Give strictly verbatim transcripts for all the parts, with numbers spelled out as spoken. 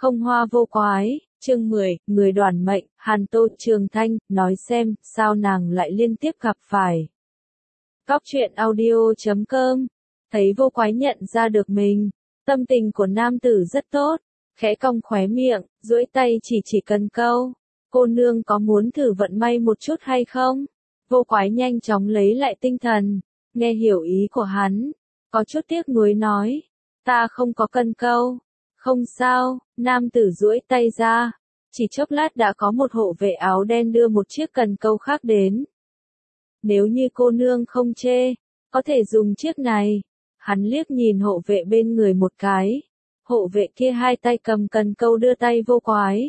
Không hoa vô quái, chương mười, người đoản mệnh, Hàn Tô Trường Thanh, nói xem, sao nàng lại liên tiếp gặp phải. Góc truyện audio chấm com, thấy vô quái nhận ra được mình, tâm tình của nam tử rất tốt, khẽ cong khóe miệng, duỗi tay chỉ chỉ cần câu, cô nương có muốn thử vận may một chút hay không? Vô quái nhanh chóng lấy lại tinh thần, nghe hiểu ý của hắn, có chút tiếc nuối nói, ta không có cần câu. Không sao, nam tử duỗi tay ra, chỉ chốc lát đã có một hộ vệ áo đen đưa một chiếc cần câu khác đến. Nếu như cô nương không chê, có thể dùng chiếc này. Hắn liếc nhìn hộ vệ bên người một cái. Hộ vệ kia hai tay cầm cần câu đưa tay vô quái.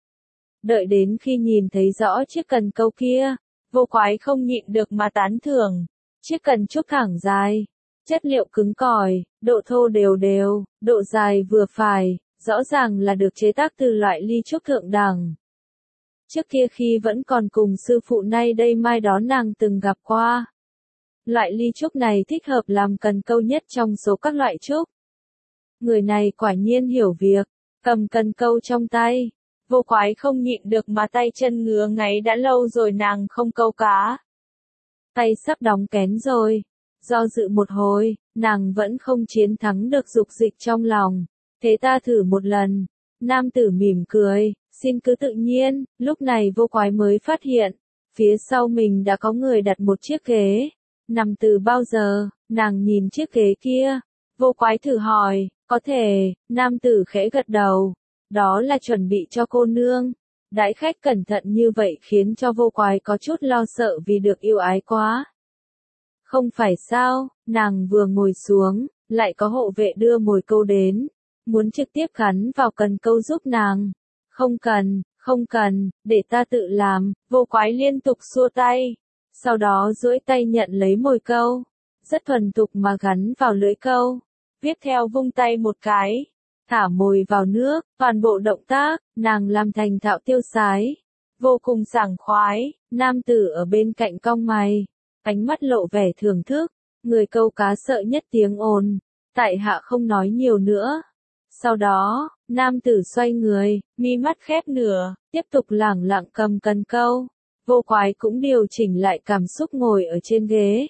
Đợi đến khi nhìn thấy rõ chiếc cần câu kia, vô quái không nhịn được mà tán thưởng. Chiếc cần trúc thẳng dài. Chất liệu cứng cỏi, độ thô đều đều, độ dài vừa phải, rõ ràng là được chế tác từ loại ly trúc thượng đẳng. Trước kia khi vẫn còn cùng sư phụ nay đây mai đó nàng từng gặp qua. Loại ly trúc này thích hợp làm cần câu nhất trong số các loại trúc. Người này quả nhiên hiểu việc, cầm cần câu trong tay. Vô quái không nhịn được mà tay chân ngứa ngáy đã lâu rồi nàng không câu cá. Tay sắp đóng kén rồi. Do dự một hồi, nàng vẫn không chiến thắng được dục dịch trong lòng. Thế ta thử một lần. Nam tử mỉm cười, xin cứ tự nhiên. Lúc này vô quái mới phát hiện, phía sau mình đã có người đặt một chiếc ghế. Nằm từ bao giờ, nàng nhìn chiếc ghế kia. Vô quái thử hỏi, có thể, nam tử khẽ gật đầu. Đó là chuẩn bị cho cô nương. Đãi khách cẩn thận như vậy khiến cho vô quái có chút lo sợ vì được yêu ái quá. Không phải sao, nàng vừa ngồi xuống, lại có hộ vệ đưa mồi câu đến, muốn trực tiếp gắn vào cần câu giúp nàng. Không cần, không cần, để ta tự làm, vô quái liên tục xua tay, sau đó duỗi tay nhận lấy mồi câu, rất thuần thục mà gắn vào lưỡi câu, tiếp theo vung tay một cái, thả mồi vào nước, toàn bộ động tác, nàng làm thành thạo tiêu sái, vô cùng sảng khoái, nam tử ở bên cạnh cong mày. Ánh mắt lộ vẻ thưởng thức, người câu cá sợ nhất tiếng ồn, tại hạ không nói nhiều nữa. Sau đó, nam tử xoay người, mi mắt khép nửa, tiếp tục lẳng lặng cầm cần câu. Vô quái cũng điều chỉnh lại cảm xúc ngồi ở trên ghế.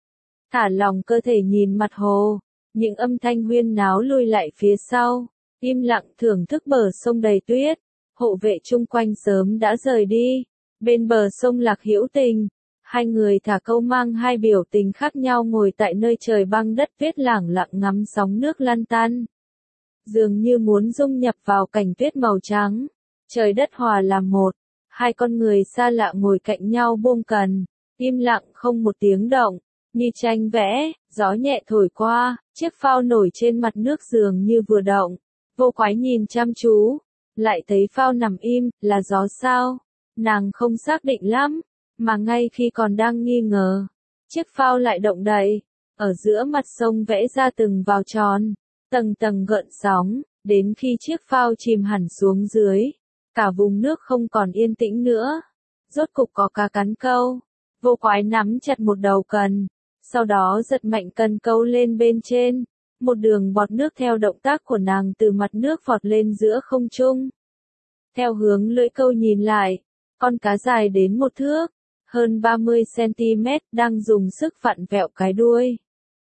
Thả lòng cơ thể nhìn mặt hồ, những âm thanh huyên náo lui lại phía sau, im lặng thưởng thức bờ sông đầy tuyết. Hộ vệ chung quanh sớm đã rời đi, bên bờ sông Lạc Hữu Tình. Hai người thả câu mang hai biểu tình khác nhau ngồi tại nơi trời băng đất tuyết lẳng lặng ngắm sóng nước lăn tăn. Dường như muốn dung nhập vào cảnh tuyết màu trắng. Trời đất hòa làm một. Hai con người xa lạ ngồi cạnh nhau buông cần. Im lặng không một tiếng động. Như tranh vẽ, gió nhẹ thổi qua, chiếc phao nổi trên mặt nước dường như vừa động. Vô quái nhìn chăm chú. Lại thấy phao nằm im, là gió sao? Nàng không xác định lắm. Mà ngay khi còn đang nghi ngờ, chiếc phao lại động đậy, ở giữa mặt sông vẽ ra từng vào tròn, tầng tầng gợn sóng, đến khi chiếc phao chìm hẳn xuống dưới, cả vùng nước không còn yên tĩnh nữa, rốt cục có cá cắn câu, vô quái nắm chặt một đầu cần, sau đó giật mạnh cần câu lên bên trên, một đường bọt nước theo động tác của nàng từ mặt nước vọt lên giữa không trung. Theo hướng lưỡi câu nhìn lại, con cá dài đến một thước, hơn ba mươi xăng-ti-mét, đang dùng sức vặn vẹo cái đuôi.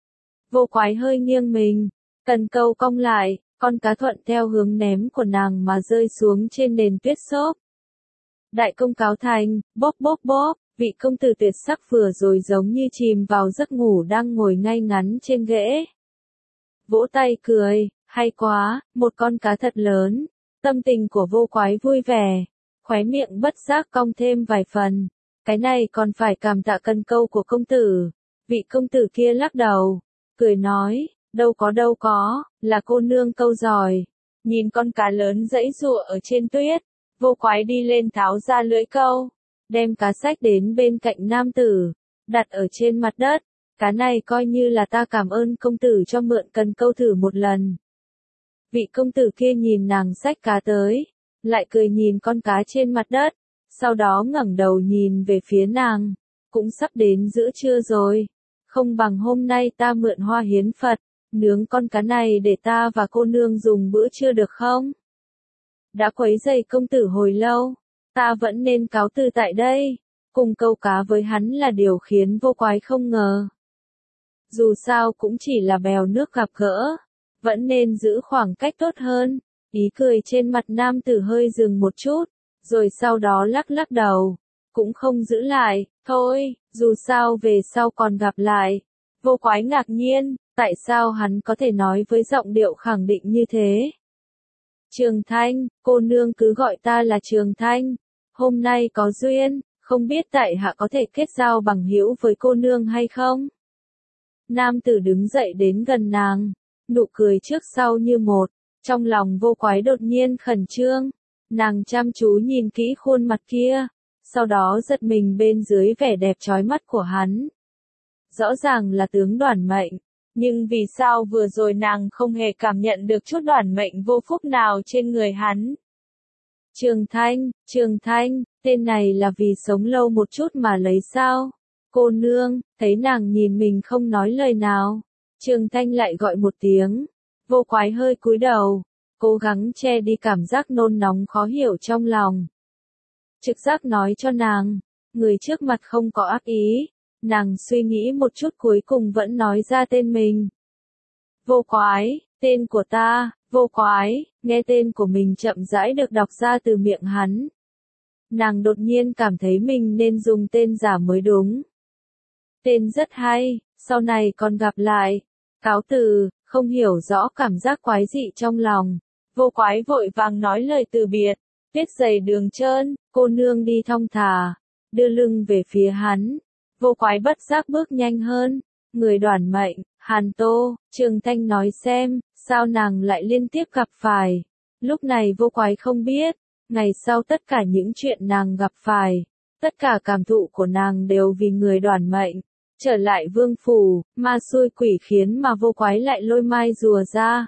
Vô quái hơi nghiêng mình, cần câu cong lại, con cá thuận theo hướng ném của nàng mà rơi xuống trên nền tuyết xốp. Đại công cáo thành, bóp bóp bóp, vị công tử tuyệt sắc vừa rồi giống như chìm vào giấc ngủ đang ngồi ngay ngắn trên ghế. Vỗ tay cười, hay quá, một con cá thật lớn, tâm tình của vô quái vui vẻ, khóe miệng bất giác cong thêm vài phần. Cái này còn phải cảm tạ cần câu của công tử. Vị công tử kia lắc đầu, cười nói, đâu có đâu có, là cô nương câu giỏi. Nhìn con cá lớn giãy giụa ở trên tuyết, vô quái đi lên tháo ra lưỡi câu, đem cá xách đến bên cạnh nam tử, đặt ở trên mặt đất. Cá này coi như là ta cảm ơn công tử cho mượn cần câu thử một lần. Vị công tử kia nhìn nàng xách cá tới, lại cười nhìn con cá trên mặt đất. Sau đó ngẩng đầu nhìn về phía nàng, cũng sắp đến giữa trưa rồi, không bằng hôm nay ta mượn hoa hiến Phật, nướng con cá này để ta và cô nương dùng bữa trưa được không? đã quấy rầy công tử hồi lâu, ta vẫn nên cáo từ tại đây. Cùng câu cá với hắn là điều khiến Vô Quái không ngờ. Dù sao cũng chỉ là bèo nước gặp gỡ, vẫn nên giữ khoảng cách tốt hơn. Ý cười trên mặt nam tử hơi dừng một chút, rồi sau đó lắc lắc đầu, cũng không giữ lại, thôi, dù sao về sau còn gặp lại. Vô Quái ngạc nhiên, tại sao hắn có thể nói với giọng điệu khẳng định như thế? Trường Thanh, cô nương cứ gọi ta là Trường Thanh, hôm nay có duyên, không biết tại hạ có thể kết giao bằng hữu với cô nương hay không? Nam tử đứng dậy đến gần nàng, nụ cười trước sau như một, trong lòng Vô Quái đột nhiên khẩn trương, nàng chăm chú nhìn kỹ khuôn mặt kia, sau đó giật mình bên dưới vẻ đẹp chói mắt của hắn. Rõ ràng là tướng Đoản Mệnh, nhưng vì sao vừa rồi nàng không hề cảm nhận được chút đoản mệnh vô phúc nào trên người hắn? Trường Thanh, Trường Thanh, tên này là vì sống lâu một chút mà lấy sao? Cô nương, thấy nàng nhìn mình không nói lời nào, Trường Thanh lại gọi một tiếng. Vô Quái hơi cúi đầu, cố gắng che đi cảm giác nôn nóng khó hiểu trong lòng. Trực giác nói cho nàng, người trước mặt không có ác ý, nàng suy nghĩ một chút cuối cùng vẫn nói ra tên mình. Vô Quái, tên của ta, Vô Quái, nghe tên của mình chậm rãi được đọc ra từ miệng hắn. Nàng đột nhiên cảm thấy mình nên dùng tên giả mới đúng. Tên rất hay, sau này còn gặp lại. Cáo từ, không hiểu rõ cảm giác quái dị trong lòng. Vô Quái vội vàng nói lời từ biệt. Tuyết dày đường trơn, cô nương đi thong thả, đưa lưng về phía hắn. Vô Quái bất giác bước nhanh hơn. Người Đoản Mệnh, Hàn Tô, Trường Thanh nói xem, sao nàng lại liên tiếp gặp phải. Lúc này Vô Quái không biết, ngày sau tất cả những chuyện nàng gặp phải, tất cả cảm thụ của nàng đều vì người Đoản Mệnh. Trở lại vương phủ, ma xui quỷ khiến mà Vô Quái lại lôi mai rùa ra.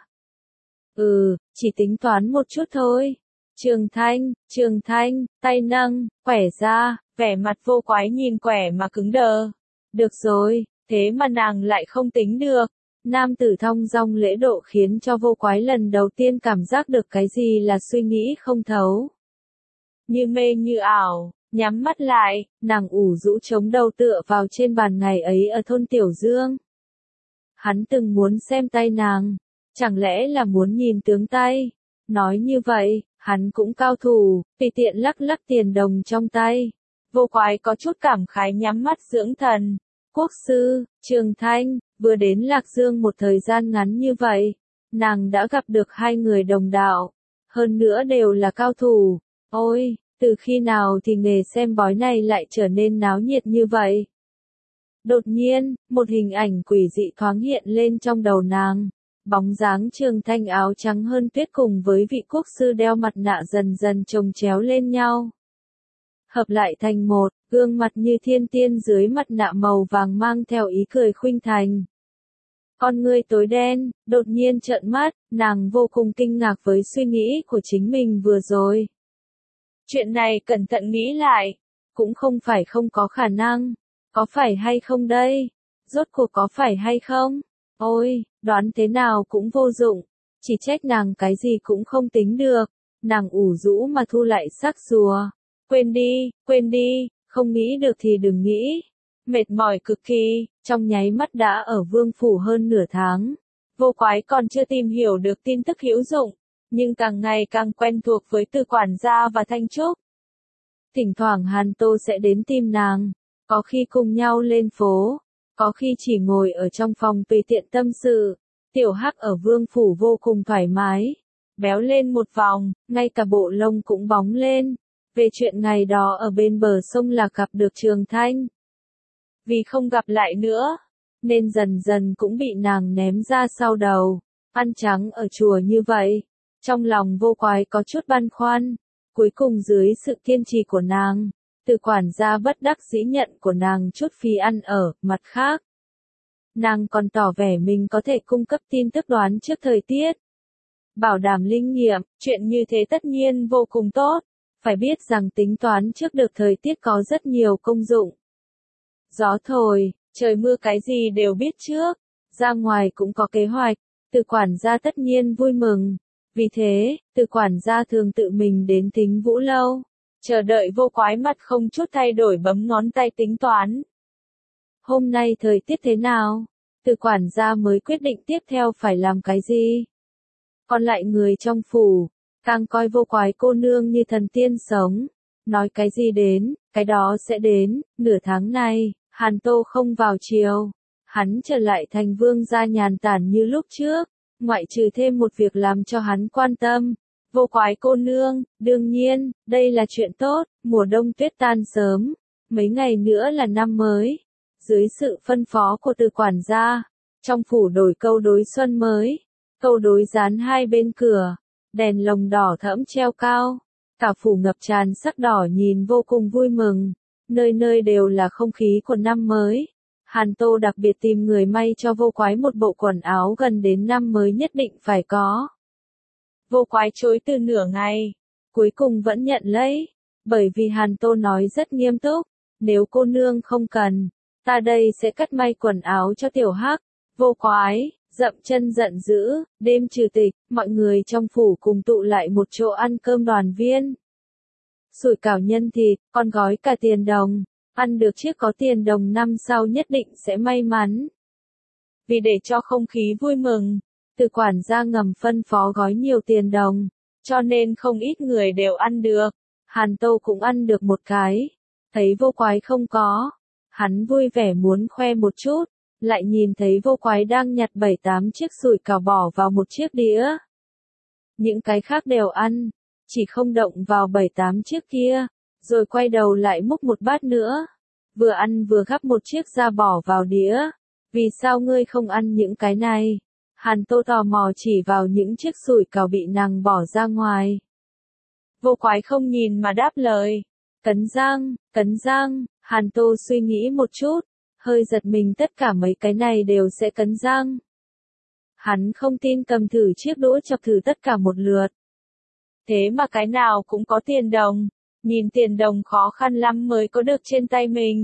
Ừ, chỉ tính toán một chút thôi. Trường Thanh, Trường Thanh, tay nâng, quẻ ra, vẻ mặt Vô Quái nhìn quẻ mà cứng đờ. Được rồi, thế mà nàng lại không tính được. Nam tử thong dong lễ độ khiến cho Vô Quái lần đầu tiên cảm giác được cái gì là suy nghĩ không thấu. Như mê như ảo, nhắm mắt lại, nàng ủ rũ chống đầu tựa vào trên bàn ngày ấy ở thôn Tiểu Dương. Hắn từng muốn xem tay nàng, chẳng lẽ là muốn nhìn tướng tay. Nói như vậy, hắn cũng cao thủ, tùy tiện lắc lắc tiền đồng trong tay. Vô Quái có chút cảm khái nhắm mắt dưỡng thần. Quốc sư, Trường Thanh, vừa đến Lạc Dương một thời gian ngắn như vậy, nàng đã gặp được hai người đồng đạo, hơn nữa đều là cao thủ. Ôi, từ khi nào thì nghề xem bói này lại trở nên náo nhiệt như vậy? Đột nhiên, một hình ảnh quỷ dị thoáng hiện lên trong đầu nàng. Bóng dáng Trường Thanh áo trắng hơn tuyết cùng với vị quốc sư đeo mặt nạ dần dần chồng chéo lên nhau. Hợp lại thành một, gương mặt như thiên tiên dưới mặt nạ màu vàng mang theo ý cười khuynh thành. Con ngươi tối đen, đột nhiên trợn mắt, nàng vô cùng kinh ngạc với suy nghĩ của chính mình vừa rồi. Chuyện này cẩn thận nghĩ lại, cũng không phải không có khả năng, có phải hay không đây? Rốt cuộc có phải hay không? Ôi, đoán thế nào cũng vô dụng, chỉ trách nàng cái gì cũng không tính được, nàng ủ rũ mà thu lại xác rùa. Quên đi, quên đi, không nghĩ được thì đừng nghĩ. Mệt mỏi cực kỳ, trong nháy mắt đã ở vương phủ hơn nửa tháng. Vô Quái còn chưa tìm hiểu được tin tức hữu dụng, nhưng càng ngày càng quen thuộc với Từ quản gia và Thanh Trúc. Thỉnh thoảng Hàn Tô sẽ đến tìm nàng, có khi cùng nhau lên phố, có khi chỉ ngồi ở trong phòng tùy tiện tâm sự. Tiểu Hắc ở vương phủ vô cùng thoải mái, béo lên một vòng, ngay cả bộ lông cũng bóng lên. Về chuyện ngày đó ở bên bờ sông là gặp được Trường Thanh. Vì không gặp lại nữa, nên dần dần cũng bị nàng ném ra sau đầu. Ăn trắng ở chùa như vậy, trong lòng Vô Quái có chút băn khoăn. Cuối cùng dưới sự kiên trì của nàng, Từ quản gia bất đắc dĩ nhận của nàng chút phí ăn ở. Mặt khác, nàng còn tỏ vẻ mình có thể cung cấp tin tức đoán trước thời tiết, bảo đảm linh nghiệm. Chuyện như thế tất nhiên vô cùng tốt. Phải biết rằng tính toán trước được thời tiết có rất nhiều công dụng. Gió thổi, trời mưa cái gì đều biết trước, ra ngoài cũng có kế hoạch. Từ quản gia tất nhiên vui mừng, Vì thế, Từ quản gia thường tự mình đến Thính Vũ lâu, chờ đợi Vô Quái mặt không chút thay đổi bấm ngón tay tính toán. Hôm nay thời tiết thế nào? Từ quản gia mới quyết định tiếp theo phải làm cái gì. Còn lại người trong phủ, càng coi Vô Quái cô nương như thần tiên sống. Nói cái gì đến, cái đó sẽ đến. Nửa tháng này, Hàn Tô không vào triều. Hắn trở lại thành vương gia nhàn tản như lúc trước. Ngoại trừ thêm một việc làm cho hắn quan tâm. Vô Quái cô nương, đương nhiên, đây là chuyện tốt. Mùa đông tuyết tan sớm. Mấy ngày nữa là năm mới. Dưới sự phân phó của Từ quản gia, trong phủ đổi câu đối xuân mới. Câu đối dán hai bên cửa. Đèn lồng đỏ thẫm treo cao. Cả phủ ngập tràn sắc đỏ nhìn vô cùng vui mừng. Nơi nơi đều là không khí của năm mới. Hàn Tô đặc biệt tìm người may cho Vô Quái một bộ quần áo gần đến năm mới nhất định phải có. Vô Quái chối từ nửa ngày. Cuối cùng vẫn nhận lấy. Bởi vì Hàn Tô nói rất nghiêm túc. Nếu cô nương không cần, ta đây sẽ cắt may quần áo cho Tiểu Hắc. Vô Quái dậm chân giận dữ, đêm trừ tịch, mọi người trong phủ cùng tụ lại một chỗ ăn cơm đoàn viên. Sủi cảo nhân thịt, còn gói cả tiền đồng, ăn được chiếc có tiền đồng năm sau nhất định sẽ may mắn. Vì để cho không khí vui mừng, Từ quản gia ngầm phân phó gói nhiều tiền đồng, cho nên không ít người đều ăn được. Hàn Tô cũng ăn được một cái, thấy Vô Quái không có, hắn vui vẻ muốn khoe một chút. Lại nhìn thấy Vô Quái đang nhặt bảy tám chiếc sủi cảo bỏ vào một chiếc đĩa. Những cái khác đều ăn, chỉ không động vào bảy tám chiếc kia, rồi quay đầu lại múc một bát nữa. Vừa ăn vừa gắp một chiếc ra bỏ vào đĩa. Vì sao ngươi không ăn những cái này? Hàn Tô tò mò chỉ vào những chiếc sủi cảo bị nàng bỏ ra ngoài. Vô Quái không nhìn mà đáp lời. Cấn răng, cấn răng, Hàn Tô suy nghĩ một chút. Hơi giật mình tất cả mấy cái này đều sẽ cấn răng. Hắn không tin cầm thử chiếc đũa chọc thử tất cả một lượt. Thế mà cái nào cũng có tiền đồng. Nhìn tiền đồng khó khăn lắm mới có được trên tay mình.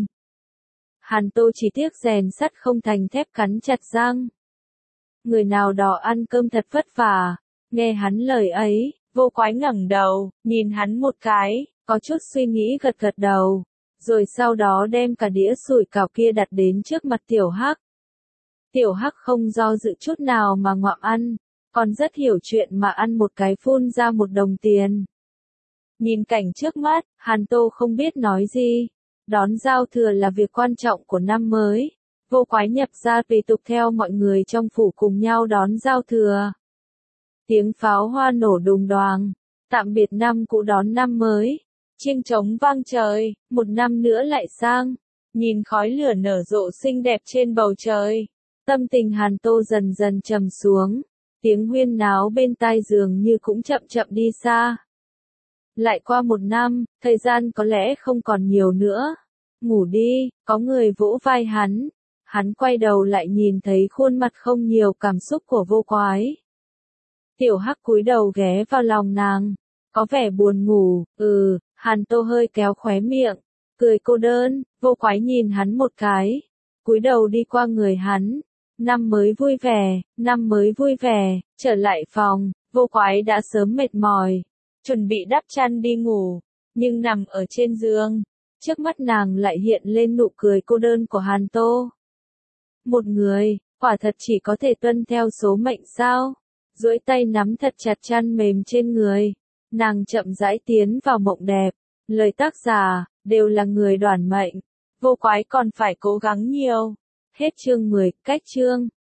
Hàn Tô chỉ tiếc rèn sắt không thành thép cắn chặt răng. Người nào đó ăn cơm thật vất vả. Nghe hắn lời ấy, Vô Quái ngẩng đầu, nhìn hắn một cái, có chút suy nghĩ gật gật đầu. Rồi sau đó đem cả đĩa sủi cảo kia đặt đến trước mặt Tiểu Hắc. Tiểu Hắc không do dự chút nào mà ngoạm ăn, còn rất hiểu chuyện mà ăn một cái phun ra một đồng tiền. Nhìn cảnh trước mắt, Hàn Tô không biết nói gì. Đón giao thừa là việc quan trọng của năm mới. Vô Quái nhập ra tùy tục theo mọi người trong phủ cùng nhau đón giao thừa. Tiếng pháo hoa nổ đùng đoàng, tạm biệt năm cũ đón năm mới. Chiêng trống vang trời, một năm nữa lại sang. Nhìn khói lửa nở rộ xinh đẹp trên bầu trời. Tâm tình Hàn Tô dần dần trầm xuống. Tiếng huyên náo bên tai dường như cũng chậm chậm đi xa. Lại qua một năm, thời gian có lẽ không còn nhiều nữa. Ngủ đi, có người vỗ vai hắn. Hắn quay đầu lại nhìn thấy khuôn mặt không nhiều cảm xúc của Vô Quái. Tiểu Hắc cúi đầu ghé vào lòng nàng. Có vẻ buồn ngủ, ừ, Hàn Tô hơi kéo khóe miệng. Cười cô đơn, Vô Quái nhìn hắn một cái. Cúi đầu đi qua người hắn. Năm mới vui vẻ, năm mới vui vẻ, trở lại phòng, Vô Quái đã sớm mệt mỏi. Chuẩn bị đắp chăn đi ngủ, nhưng nằm ở trên giường. Trước mắt nàng lại hiện lên nụ cười cô đơn của Hàn Tô. Một người, quả thật chỉ có thể tuân theo số mệnh sao? Duỗi tay nắm thật chặt chăn mềm trên người. Nàng chậm rãi tiến vào mộng đẹp. Lời tác giả, đều là người đoản mệnh. Vô Quái còn phải cố gắng nhiều. Hết chương mười, cách chương.